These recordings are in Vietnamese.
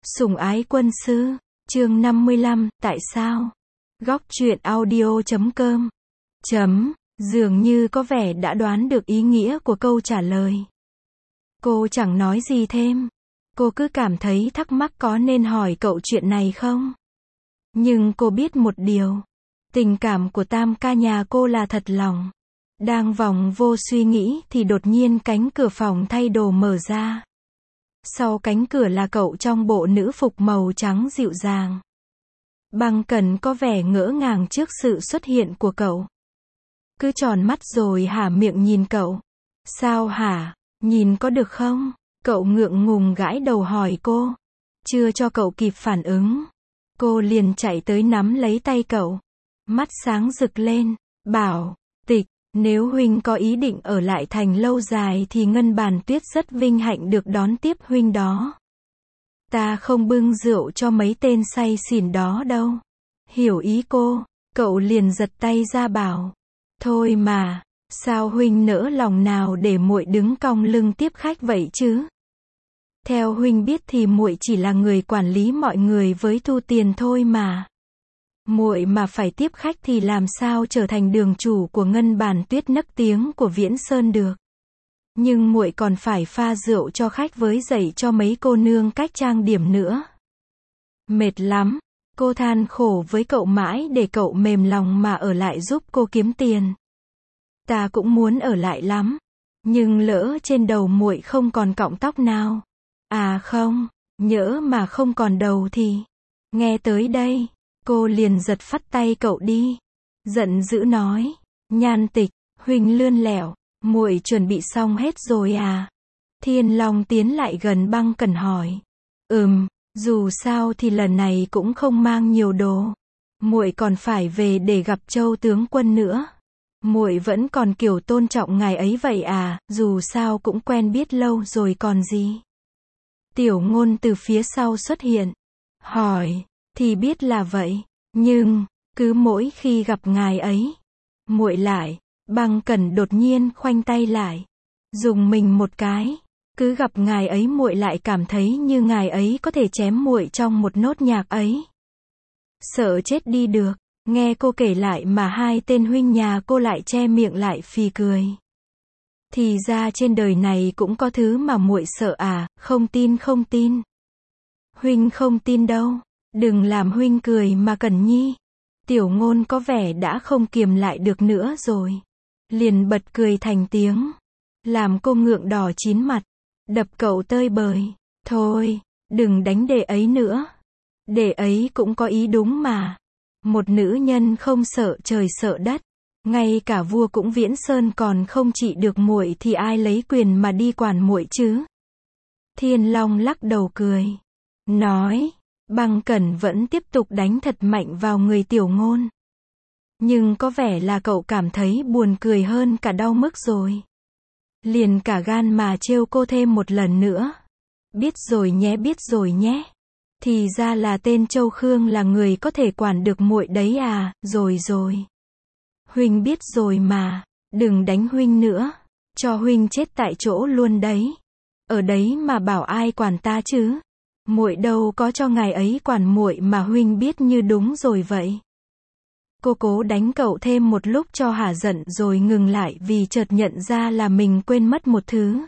Sủng ái quân sư, chương 55, tại sao? Góc truyện audio.com Dường như có vẻ đã đoán được ý nghĩa của câu trả lời. Cô chẳng nói gì thêm. Cô cứ cảm thấy thắc mắc có nên hỏi cậu chuyện này không? Nhưng cô biết một điều. Tình cảm của tam ca nhà cô là thật lòng. Đang vòng vô suy nghĩ thì đột nhiên cánh cửa phòng thay đồ mở ra. Sau cánh cửa là cậu trong bộ nữ phục màu trắng dịu dàng. Băng Cẩn có vẻ ngỡ ngàng trước sự xuất hiện của cậu. Cứ tròn mắt rồi há miệng nhìn cậu. Sao hả? Nhìn có được không? Cậu ngượng ngùng gãi đầu hỏi cô. Chưa cho cậu kịp phản ứng. Cô liền chạy tới nắm lấy tay cậu. Mắt sáng rực lên. Bảo, Tịch, nếu huynh có ý định ở lại thành lâu dài thì Ngân Bàn Tuyết rất vinh hạnh được đón tiếp huynh đó. Ta không bưng rượu cho mấy tên say xỉn đó đâu. Hiểu ý cô, cậu liền giật tay ra bảo. Thôi mà, sao huynh nỡ lòng nào để muội đứng cong lưng tiếp khách vậy chứ? Theo huynh biết thì muội chỉ là người quản lý mọi người với thu tiền thôi mà. Muội mà phải tiếp khách thì làm sao trở thành đường chủ của Ngân Bàn Tuyết nấc tiếng của Viễn Sơn được. Nhưng muội còn phải pha rượu cho khách với dạy cho mấy cô nương cách trang điểm nữa. Mệt lắm, cô than khổ với cậu mãi để cậu mềm lòng mà ở lại giúp cô kiếm tiền. Ta cũng muốn ở lại lắm, nhưng lỡ trên đầu muội không còn cọng tóc nào. À không, nhỡ mà không còn đầu thì. Nghe tới đây, cô liền giật phắt tay cậu đi. Giận dữ nói, Nhan Tịch, huynh lươn lẹo, muội chuẩn bị xong hết rồi à? Thiên Long tiến lại gần Băng Cẩn hỏi. Dù sao thì lần này cũng không mang nhiều đồ. Muội còn phải về để gặp Châu tướng quân nữa. Muội vẫn còn kiểu tôn trọng ngài ấy vậy à, dù sao cũng quen biết lâu rồi còn gì. Tiểu Ngôn từ phía sau xuất hiện. Hỏi, thì biết là vậy, nhưng, cứ mỗi khi gặp ngài ấy, muội lại, Băng Cẩn đột nhiên khoanh tay lại. Dùng mình một cái. Cứ gặp ngài ấy muội lại cảm thấy như ngài ấy có thể chém muội trong một nốt nhạc ấy. Sợ chết đi được, nghe cô kể lại mà hai tên huynh nhà cô lại che miệng lại phì cười. Thì ra trên đời này cũng có thứ mà muội sợ à, không tin không tin. Huynh không tin đâu, đừng làm huynh cười mà Cẩn nhi. Tiểu Ngôn có vẻ đã không kiềm lại được nữa rồi. Liền bật cười thành tiếng. Làm cô ngượng đỏ chín mặt. Đập cậu tơi bời. Thôi, đừng đánh đệ ấy nữa. Đệ ấy cũng có ý đúng mà. Một nữ nhân không sợ trời sợ đất. Ngay cả vua cũng Viễn Sơn còn không trị được muội thì ai lấy quyền mà đi quản muội chứ? Thiên Long lắc đầu cười. Nói, Băng Cẩn vẫn tiếp tục đánh thật mạnh vào người Tiểu Ngôn. Nhưng có vẻ là cậu cảm thấy buồn cười hơn cả đau mức rồi. Liền cả gan mà trêu cô thêm một lần nữa. Biết rồi nhé, biết rồi nhé. Thì ra là tên Châu Khương là người có thể quản được muội đấy à, rồi. Huynh biết rồi mà, đừng đánh huynh nữa. Cho huynh chết tại chỗ luôn đấy. Ở đấy mà bảo ai quản ta chứ? Muội đâu có cho ngài ấy quản muội mà huynh biết như đúng rồi vậy. Cô cố đánh cậu thêm một lúc cho hả giận rồi ngừng lại vì chợt nhận ra là mình quên mất một thứ.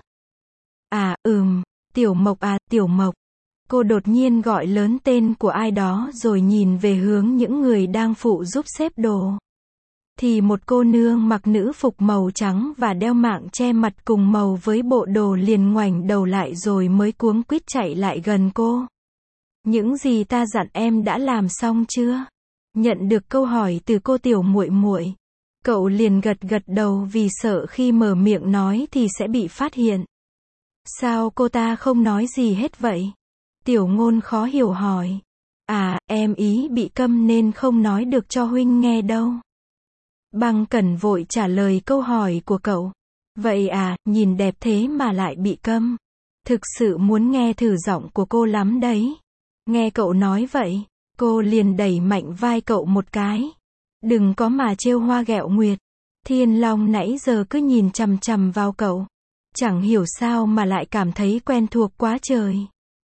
Tiểu Mộc à, Tiểu Mộc. Cô đột nhiên gọi lớn tên của ai đó rồi nhìn về hướng những người đang phụ giúp xếp đồ. Thì một cô nương mặc nữ phục màu trắng và đeo mạng che mặt cùng màu với bộ đồ liền ngoảnh đầu lại rồi mới cuống quýt chạy lại gần cô. Những gì ta dặn em đã làm xong chưa? Nhận được câu hỏi từ cô tiểu muội muội, cậu liền gật đầu vì sợ khi mở miệng nói thì sẽ bị phát hiện. Sao cô ta không nói gì hết vậy? Tiểu Ngôn khó hiểu hỏi. Em ý bị câm nên không nói được cho huynh nghe đâu. Băng Cẩn vội trả lời câu hỏi của cậu. Vậy à, nhìn đẹp thế mà lại bị câm. Thực sự muốn nghe thử giọng của cô lắm đấy. Nghe cậu nói vậy, cô liền đẩy mạnh vai cậu một cái. Đừng có mà trêu hoa ghẹo nguyệt. Thiên Long nãy giờ cứ nhìn chằm chằm vào cậu. Chẳng hiểu sao mà lại cảm thấy quen thuộc quá trời.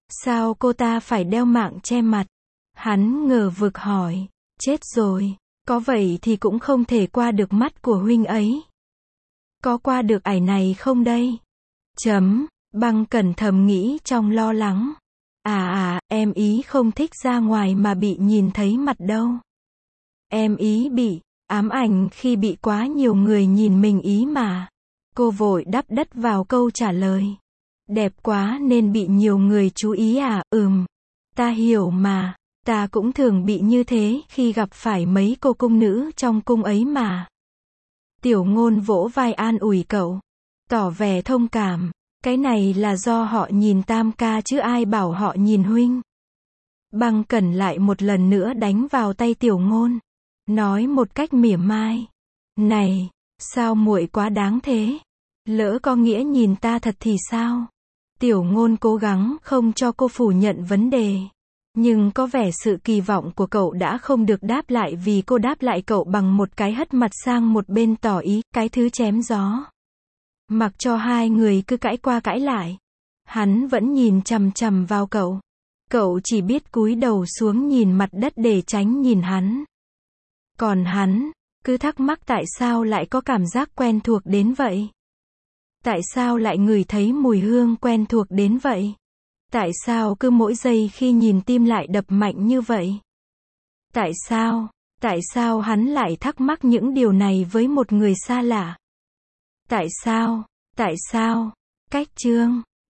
Sao cô ta phải đeo mạng che mặt? Hắn ngờ vực hỏi. Chết rồi, có vậy thì cũng không thể qua được mắt của huynh ấy. Có qua được ải này không đây? Băng Cẩn thầm nghĩ trong lo lắng. Em ý không thích ra ngoài mà bị nhìn thấy mặt đâu. Em ý bị ám ảnh khi bị quá nhiều người nhìn mình ý mà. Cô vội đắp đất vào câu trả lời. Đẹp quá nên bị nhiều người chú ý à? Ta hiểu mà. Ta cũng thường bị như thế khi gặp phải mấy cô cung nữ trong cung ấy mà. Tiểu Ngôn vỗ vai an ủi cậu. Tỏ vẻ thông cảm. Cái này là do họ nhìn Tam ca chứ ai bảo họ nhìn huynh. Băng Cẩn lại một lần nữa đánh vào tay Tiểu Ngôn. Nói một cách mỉa mai. Này, sao muội quá đáng thế? Lỡ có nghĩa nhìn ta thật thì sao? Tiểu Ngôn cố gắng không cho cô phủ nhận vấn đề. Nhưng có vẻ sự kỳ vọng của cậu đã không được đáp lại vì cô đáp lại cậu bằng một cái hất mặt sang một bên tỏ ý, cái thứ chém gió. Mặc cho hai người cứ cãi qua cãi lại. Hắn vẫn nhìn chằm chằm vào cậu. Cậu chỉ biết cúi đầu xuống nhìn mặt đất để tránh nhìn hắn. Còn hắn, cứ thắc mắc tại sao lại có cảm giác quen thuộc đến vậy. Tại sao lại ngửi thấy mùi hương quen thuộc đến vậy? Tại sao cứ mỗi giây khi nhìn tim lại đập mạnh như vậy? Tại sao hắn lại thắc mắc những điều này với một người xa lạ? Tại sao? Cách chương